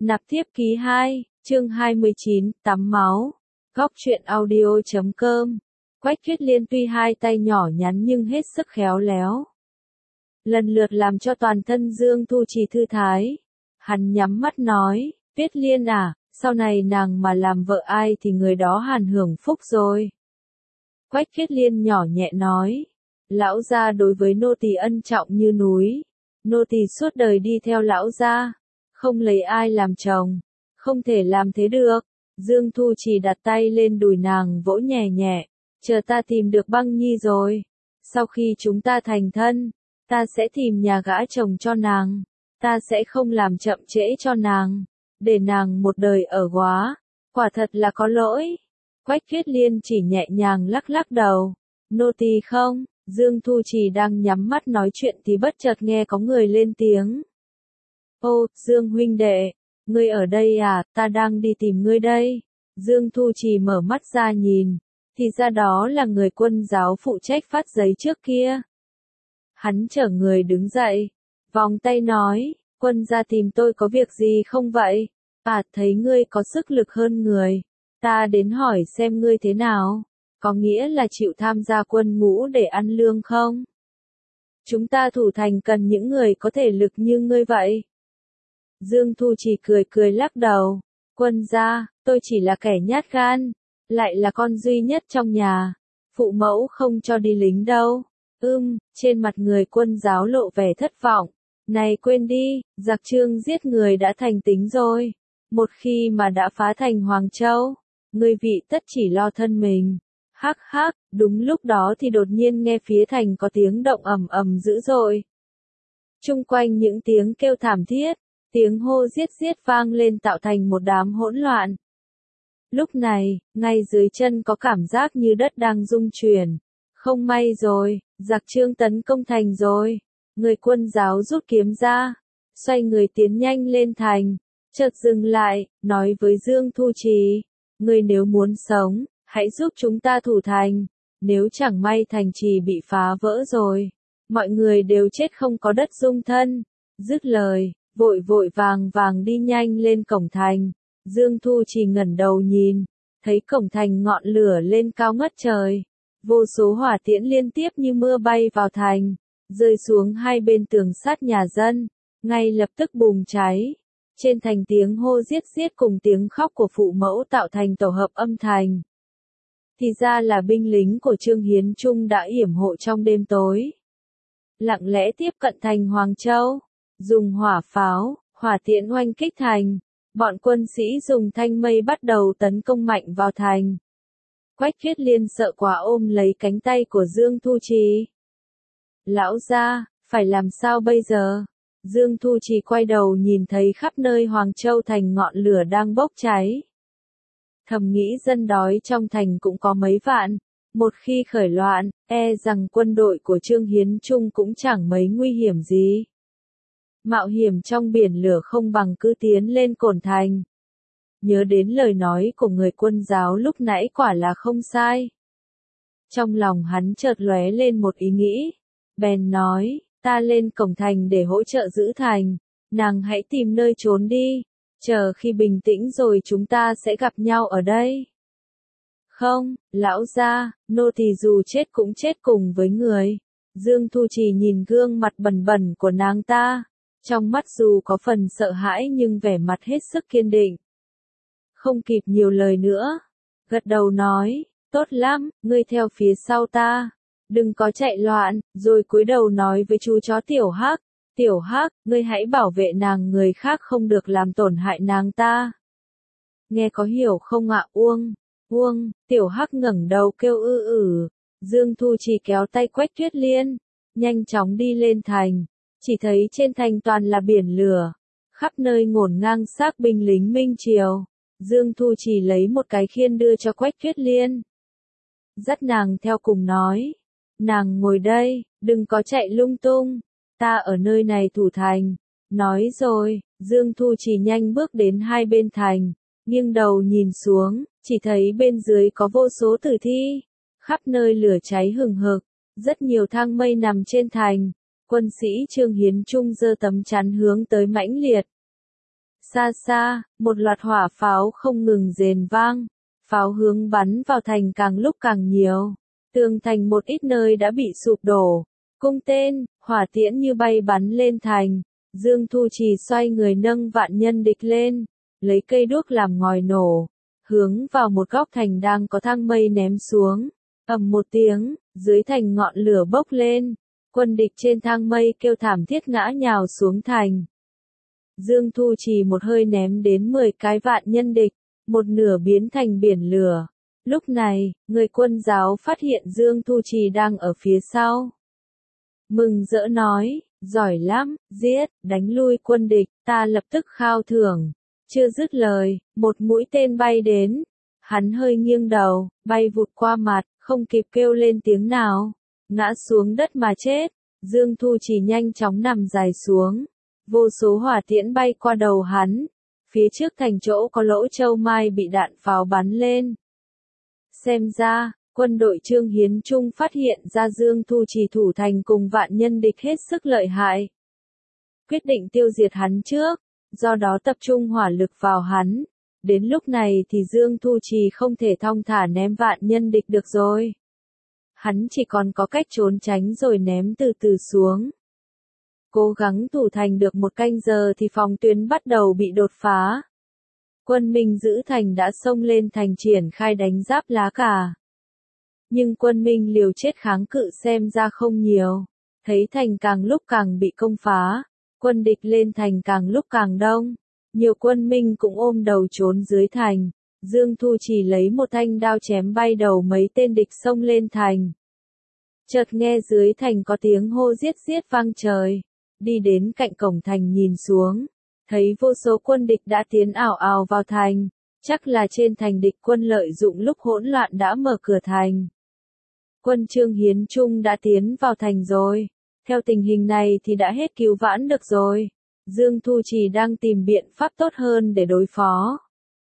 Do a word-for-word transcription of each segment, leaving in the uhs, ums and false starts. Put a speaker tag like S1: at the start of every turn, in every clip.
S1: Nạp tiếp ký hai, chương hai mươi chín, tắm máu. Góc truyện audio chấm com. Quách Tuyết Liên tuy hai tay nhỏ nhắn nhưng hết sức khéo léo. Lần lượt làm cho toàn thân Dương Thu Trì thư thái. Hắn nhắm mắt nói, Tuyết Liên à, sau này nàng mà làm vợ ai thì người đó hàn hưởng phúc rồi. Quách Tuyết Liên nhỏ nhẹ nói, lão gia đối với nô tỳ ân trọng như núi. Nô tỳ suốt đời đi theo lão gia, không lấy ai làm chồng, không thể làm thế được. Dương Thu Trì đặt tay lên đùi nàng vỗ nhẹ nhẹ, chờ ta tìm được Băng Nhi rồi. Sau khi chúng ta thành thân, ta sẽ tìm nhà gã chồng cho nàng, ta sẽ không làm chậm trễ cho nàng, để nàng một đời ở góa, quả thật là có lỗi. Quách Tuyết Liên chỉ nhẹ nhàng lắc lắc đầu, nô tỳ không. Dương Thu Trì đang nhắm mắt nói chuyện thì bất chợt nghe có người lên tiếng. Ô, Dương huynh đệ, ngươi ở đây à, ta đang đi tìm ngươi đây. Dương Thu Trì mở mắt ra nhìn, thì ra đó là người quân giáo phụ trách phát giấy trước kia. Hắn chở người đứng dậy, vòng tay nói, quân gia tìm tôi có việc gì không vậy? À, thấy ngươi có sức lực hơn người, ta đến hỏi xem ngươi thế nào. Có nghĩa là chịu tham gia quân ngũ để ăn lương không? Chúng ta thủ thành cần những người có thể lực như ngươi vậy. Dương Thu Trì cười cười lắc đầu. Quân gia, tôi chỉ là kẻ nhát gan, lại là con duy nhất trong nhà. Phụ mẫu không cho đi lính đâu. Ưm, trên mặt người quân giáo lộ vẻ thất vọng. Này quên đi, giặc Trương giết người đã thành tính rồi. Một khi mà đã phá thành Hoàng Châu, ngươi vị tất chỉ lo thân mình. Hắc hắc, đúng lúc đó thì đột nhiên nghe phía thành có tiếng động ầm ầm dữ dội. Chung quanh những tiếng kêu thảm thiết, tiếng hô giết giết vang lên tạo thành một đám hỗn loạn. Lúc này, ngay dưới chân có cảm giác như đất đang rung chuyển. Không may rồi, giặc Trương tấn công thành rồi. Người quân giáo rút kiếm ra, xoay người tiến nhanh lên thành, chợt dừng lại, nói với Dương Thu Trì, ngươi nếu muốn sống, hãy giúp chúng ta thủ thành, nếu chẳng may thành trì bị phá vỡ rồi, mọi người đều chết không có đất dung thân. Dứt lời, vội vội vàng vàng đi nhanh lên cổng thành. Dương Thu Trì ngẩng đầu nhìn, thấy cổng thành ngọn lửa lên cao ngất trời, vô số hỏa tiễn liên tiếp như mưa bay vào thành, rơi xuống hai bên tường sắt nhà dân, ngay lập tức bùng cháy. Trên thành tiếng hô giết giết cùng tiếng khóc của phụ mẫu tạo thành tổ hợp âm thanh. Thì ra là binh lính của Trương Hiến Trung đã yểm hộ trong đêm tối, lặng lẽ tiếp cận thành Hoàng Châu, dùng hỏa pháo, hỏa tiễn oanh kích thành. Bọn quân sĩ dùng thanh mây bắt đầu tấn công mạnh vào thành. Quách Tuyết Liên sợ quá ôm lấy cánh tay của Dương Thu Trì. Lão gia, phải làm sao bây giờ? Dương Thu Trì quay đầu nhìn thấy khắp nơi Hoàng Châu thành ngọn lửa đang bốc cháy. Thầm nghĩ dân đói trong thành cũng có mấy vạn, một khi khởi loạn, e rằng quân đội của Trương Hiến Trung cũng chẳng mấy nguy hiểm gì. Mạo hiểm trong biển lửa không bằng cứ tiến lên cổn thành. Nhớ đến lời nói của người quân giáo lúc nãy quả là không sai. Trong lòng hắn chợt lóe lên một ý nghĩ, bèn nói, ta lên cổng thành để hỗ trợ giữ thành, nàng hãy tìm nơi trốn đi, chờ khi bình tĩnh rồi chúng ta sẽ gặp nhau ở đây. Không, lão gia, nô tỳ dù chết cũng chết cùng với người. Dương Thu Trì nhìn gương mặt bẩn bẩn của nàng ta, trong mắt dù có phần sợ hãi nhưng vẻ mặt hết sức kiên định. Không kịp nhiều lời nữa, gật đầu nói, tốt lắm, ngươi theo phía sau ta, đừng có chạy loạn, rồi cúi đầu nói với chú chó Tiểu Hắc, Tiểu Hắc, ngươi hãy bảo vệ nàng, người khác không được làm tổn hại nàng ta. Nghe có hiểu không ạ? Uông, Uông, Tiểu Hắc ngẩng đầu kêu ư ử. Dương Thu Trì kéo tay Quách Tuyết Liên, nhanh chóng đi lên thành, chỉ thấy trên thành toàn là biển lửa, khắp nơi ngổn ngang xác binh lính Minh Triều. Dương Thu Trì lấy một cái khiên đưa cho Quách Tuyết Liên, dắt nàng theo cùng nói, nàng ngồi đây, đừng có chạy lung tung, ta ở nơi này thủ thành. Nói rồi, Dương Thu Trì nhanh bước đến hai bên thành, nghiêng đầu nhìn xuống, chỉ thấy bên dưới có vô số tử thi, khắp nơi lửa cháy hừng hực, rất nhiều thang mây nằm trên thành. Quân sĩ Trương Hiến Trung giơ tấm chắn hướng tới mãnh liệt. Xa xa, một loạt hỏa pháo không ngừng rền vang, pháo hướng bắn vào thành càng lúc càng nhiều. Tường thành một ít nơi đã bị sụp đổ, cung tên, hỏa tiễn như bay bắn lên thành. Dương Thu Trì xoay người nâng vạn nhân địch lên, lấy cây đuốc làm ngòi nổ, hướng vào một góc thành đang có thang mây ném xuống. Ầm một tiếng, dưới thành ngọn lửa bốc lên, quân địch trên thang mây kêu thảm thiết ngã nhào xuống thành. Dương Thu Trì một hơi ném đến mười cái vạn nhân địch, một nửa biến thành biển lửa. Lúc này, người quân giáo phát hiện Dương Thu Trì đang ở phía sau. Mừng rỡ nói, giỏi lắm, giết, đánh lui quân địch, ta lập tức khao thưởng. Chưa dứt lời, một mũi tên bay đến. Hắn hơi nghiêng đầu, bay vụt qua mặt, không kịp kêu lên tiếng nào. Ngã xuống đất mà chết. Dương Thu Trì nhanh chóng nằm dài xuống. Vô số hỏa tiễn bay qua đầu hắn. Phía trước thành chỗ có lỗ châu mai bị đạn pháo bắn lên. Xem ra, quân đội Trương Hiến Trung phát hiện ra Dương Thu Trì thủ thành cùng vạn nhân địch hết sức lợi hại. Quyết định tiêu diệt hắn trước, do đó tập trung hỏa lực vào hắn. Đến lúc này thì Dương Thu Trì không thể thong thả ném vạn nhân địch được rồi. Hắn chỉ còn có cách trốn tránh rồi ném từ từ xuống. Cố gắng thủ thành được một canh giờ thì phòng tuyến bắt đầu bị đột phá. Quân Minh giữ thành đã xông lên thành triển khai đánh giáp lá cà. Nhưng quân Minh liều chết kháng cự xem ra không nhiều. Thấy thành càng lúc càng bị công phá. Quân địch lên thành càng lúc càng đông. Nhiều quân Minh cũng ôm đầu trốn dưới thành. Dương Thu Trì lấy một thanh đao chém bay đầu mấy tên địch xông lên thành. Chợt nghe dưới thành có tiếng hô giết giết vang trời. Đi đến cạnh cổng thành nhìn xuống. Thấy vô số quân địch đã tiến ào ào vào thành. Chắc là trên thành địch quân lợi dụng lúc hỗn loạn đã mở cửa thành. Quân Trương Hiến Trung đã tiến vào thành rồi. Theo tình hình này thì đã hết cứu vãn được rồi. Dương Thu Trì đang tìm biện pháp tốt hơn để đối phó.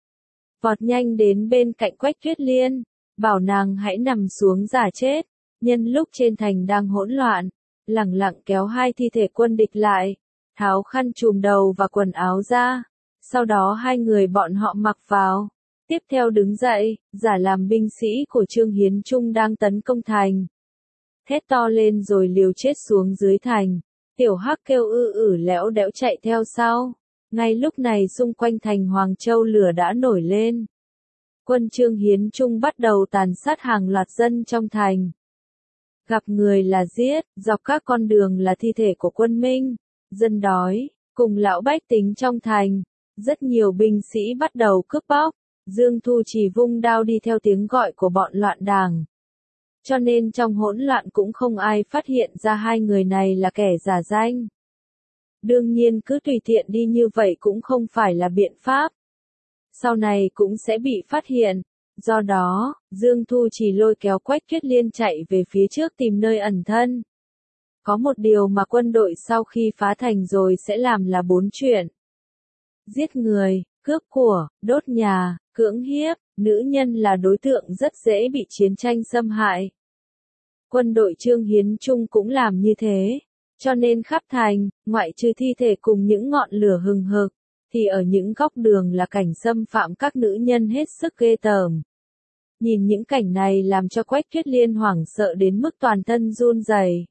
S1: Vọt nhanh đến bên cạnh Quách Tuyết Liên, bảo nàng hãy nằm xuống giả chết. Nhân lúc trên thành đang hỗn loạn, lẳng lặng kéo hai thi thể quân địch lại, tháo khăn trùm đầu và quần áo ra. Sau đó hai người bọn họ mặc vào. Tiếp theo đứng dậy, giả làm binh sĩ của Trương Hiến Trung đang tấn công thành. Thét to lên rồi liều chết xuống dưới thành. Tiểu Hắc kêu ư ử lẽo đẽo chạy theo sau. Ngay lúc này xung quanh thành Hoàng Châu lửa đã nổi lên. Quân Trương Hiến Trung bắt đầu tàn sát hàng loạt dân trong thành. Gặp người là giết, dọc các con đường là thi thể của quân Minh, dân đói, cùng lão bách tính trong thành. Rất nhiều binh sĩ bắt đầu cướp bóc. Dương Thu Trì vung đao đi theo tiếng gọi của bọn loạn đảng. Cho nên trong hỗn loạn cũng không ai phát hiện ra hai người này là kẻ giả danh. Đương nhiên cứ tùy tiện đi như vậy cũng không phải là biện pháp. Sau này cũng sẽ bị phát hiện. Do đó, Dương Thu Trì lôi kéo Quách Tuyết Liên chạy về phía trước tìm nơi ẩn thân. Có một điều mà quân đội sau khi phá thành rồi sẽ làm là bốn chuyện. Giết người, cướp của, đốt nhà, cưỡng hiếp, nữ nhân là đối tượng rất dễ bị chiến tranh xâm hại. Quân đội Trương Hiến Trung cũng làm như thế, cho nên khắp thành, ngoại trừ thi thể cùng những ngọn lửa hừng hực, thì ở những góc đường là cảnh xâm phạm các nữ nhân hết sức ghê tởm. Nhìn những cảnh này làm cho Quách Tuyết Liên hoảng sợ đến mức toàn thân run rẩy.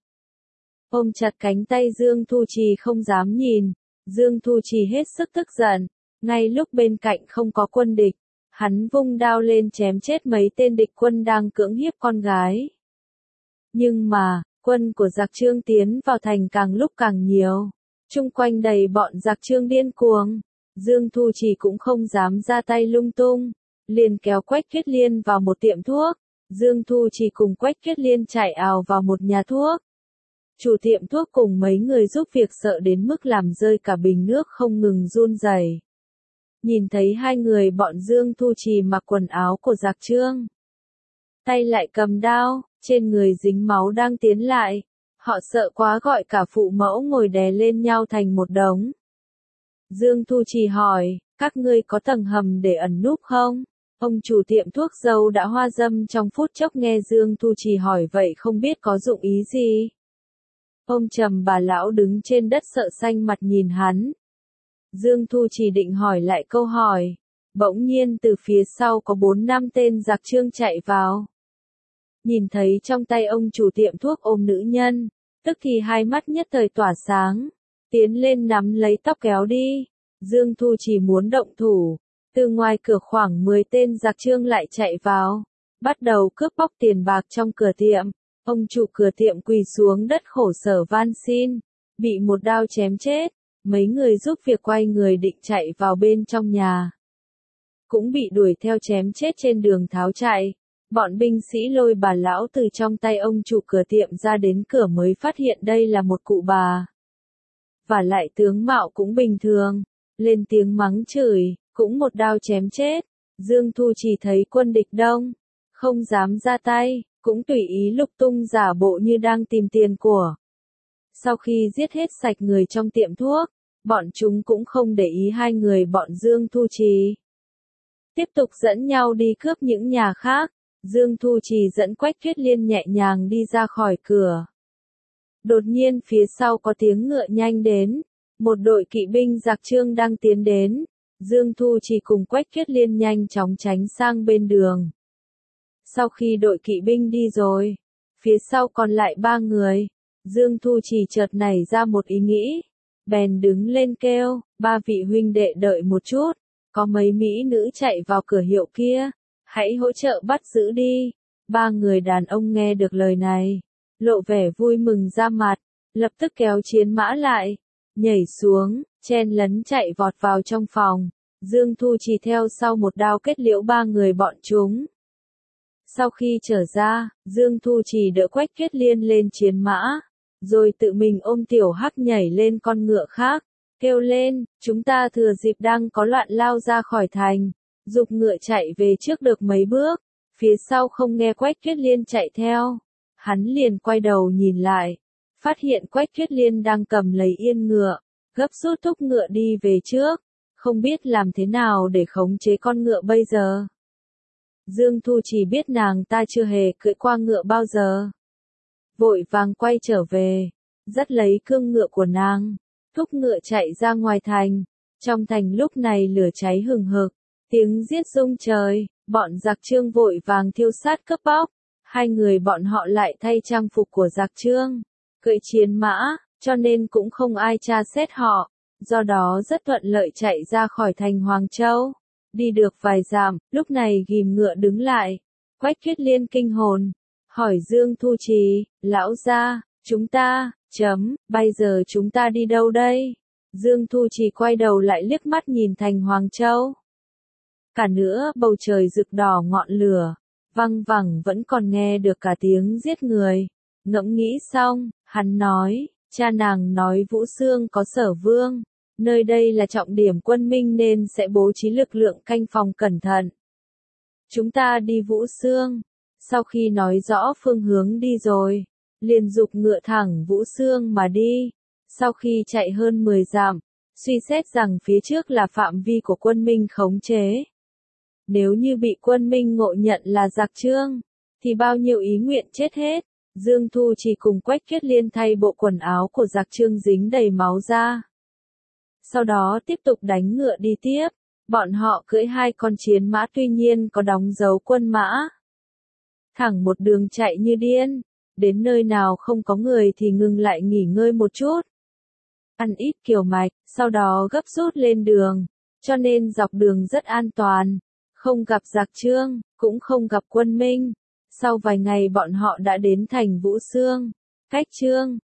S1: Ôm chặt cánh tay Dương Thu Trì không dám nhìn, Dương Thu Trì hết sức tức giận, ngay lúc bên cạnh không có quân địch, hắn vung đao lên chém chết mấy tên địch quân đang cưỡng hiếp con gái. Nhưng mà, quân của giặc Trương tiến vào thành càng lúc càng nhiều, chung quanh đầy bọn giặc Trương điên cuồng, Dương Thu Trì cũng không dám ra tay lung tung, liền kéo Quách Tuyết Liên vào một tiệm thuốc, Dương Thu Trì cùng Quách Tuyết Liên chạy ào vào một nhà thuốc. Chủ tiệm thuốc cùng mấy người giúp việc sợ đến mức làm rơi cả bình nước không ngừng run rẩy. Nhìn thấy hai người bọn Dương Thu Trì mặc quần áo của giặc Trương, tay lại cầm đao, trên người dính máu đang tiến lại, họ sợ quá gọi cả phụ mẫu ngồi đè lên nhau thành một đống. Dương Thu Trì hỏi, các ngươi có tầng hầm để ẩn núp không? Ông chủ tiệm thuốc dâu đã hoa dâm trong phút chốc nghe Dương Thu Trì hỏi vậy không biết có dụng ý gì. Ông trầm bà lão đứng trên đất sợ xanh mặt nhìn hắn. Dương Thu chỉ định hỏi lại câu hỏi. Bỗng nhiên từ phía sau có bốn năm tên giặc Trương chạy vào. Nhìn thấy trong tay ông chủ tiệm thuốc ôm nữ nhân, tức thì hai mắt nhất thời tỏa sáng, tiến lên nắm lấy tóc kéo đi. Dương Thu chỉ muốn động thủ, từ ngoài cửa khoảng mười tên giặc Trương lại chạy vào, bắt đầu cướp bóc tiền bạc trong cửa tiệm. Ông chủ cửa tiệm quỳ xuống đất khổ sở van xin, bị một đao chém chết. Mấy người giúp việc quay người định chạy vào bên trong nhà, cũng bị đuổi theo chém chết trên đường tháo chạy. Bọn binh sĩ lôi bà lão từ trong tay ông chủ cửa tiệm ra đến cửa mới phát hiện đây là một cụ bà. Và lại tướng mạo cũng bình thường, lên tiếng mắng chửi, cũng một đao chém chết. Dương Thu chỉ thấy quân địch đông, không dám ra tay, cũng tùy ý lục tung giả bộ như đang tìm tiền của. Sau khi giết hết sạch người trong tiệm thuốc, bọn chúng cũng không để ý hai người bọn Dương Thu Trì. Tiếp tục dẫn nhau đi cướp những nhà khác, Dương Thu Trì dẫn Quách Tuyết Liên nhẹ nhàng đi ra khỏi cửa. Đột nhiên phía sau có tiếng ngựa nhanh đến, một đội kỵ binh giặc Trương đang tiến đến. Dương Thu Trì cùng Quách Tuyết Liên nhanh chóng tránh sang bên đường. Sau khi đội kỵ binh đi rồi, phía sau còn lại ba người, Dương Thu Trì chợt nảy ra một ý nghĩ, bèn đứng lên kêu, ba vị huynh đệ đợi một chút, có mấy mỹ nữ chạy vào cửa hiệu kia, hãy hỗ trợ bắt giữ đi. Ba người đàn ông nghe được lời này, lộ vẻ vui mừng ra mặt, lập tức kéo chiến mã lại, nhảy xuống, chen lấn chạy vọt vào trong phòng. Dương Thu chỉ theo sau một đao kết liễu ba người bọn chúng. Sau khi trở ra, Dương Thu chỉ đỡ Quách Tuyết Liên lên chiến mã, rồi tự mình ôm Tiểu Hắc nhảy lên con ngựa khác, kêu lên, chúng ta thừa dịp đang có loạn lao ra khỏi thành, giục ngựa chạy về trước được mấy bước, phía sau không nghe Quách Tuyết Liên chạy theo. Hắn liền quay đầu nhìn lại, phát hiện Quách Tuyết Liên đang cầm lấy yên ngựa, gấp rút thúc ngựa đi về trước, không biết làm thế nào để khống chế con ngựa bây giờ. Dương Thu chỉ biết nàng ta chưa hề cưỡi qua ngựa bao giờ. Vội vàng quay trở về, dắt lấy cương ngựa của nàng, thúc ngựa chạy ra ngoài thành. Trong thành lúc này lửa cháy hừng hực, tiếng giết rung trời, bọn giặc Trương vội vàng thiêu sát cướp bóc. Hai người bọn họ lại thay trang phục của giặc Trương, cưỡi chiến mã, cho nên cũng không ai tra xét họ, do đó rất thuận lợi chạy ra khỏi thành Hoàng Châu. Đi được vài dặm, lúc này ghìm ngựa đứng lại. Quách Tuyết Liên kinh hồn, hỏi Dương Thu Trì, lão gia, chúng ta, chấm, bây giờ chúng ta đi đâu đây? Dương Thu Trì quay đầu lại liếc mắt nhìn thành Hoàng Châu. Cả nữa bầu trời rực đỏ ngọn lửa, văng vẳng vẫn còn nghe được cả tiếng giết người. Ngẫm nghĩ xong, hắn nói, cha nàng nói Vũ Xương có Sở Vương. Nơi đây là trọng điểm quân minh nên sẽ bố trí lực lượng canh phòng cẩn thận. Chúng ta đi Vũ Xương. Sau khi nói rõ phương hướng đi rồi, liền giục ngựa thẳng Vũ Xương mà đi. Sau khi chạy hơn mười dặm, suy xét rằng phía trước là phạm vi của quân minh khống chế. Nếu như bị quân minh ngộ nhận là giặc Trương, thì bao nhiêu ý nguyện chết hết. Dương Thu chỉ cùng Quách Tuyết Liên thay bộ quần áo của giặc Trương dính đầy máu ra. Sau đó tiếp tục đánh ngựa đi tiếp, bọn họ cưỡi hai con chiến mã tuy nhiên có đóng dấu quân mã. Thẳng một đường chạy như điên, đến nơi nào không có người thì ngừng lại nghỉ ngơi một chút. Ăn ít kiều mạch, sau đó gấp rút lên đường, cho nên dọc đường rất an toàn, không gặp giặc Trương, cũng không gặp quân minh. Sau vài ngày bọn họ đã đến thành Vũ Xương, cách Trương,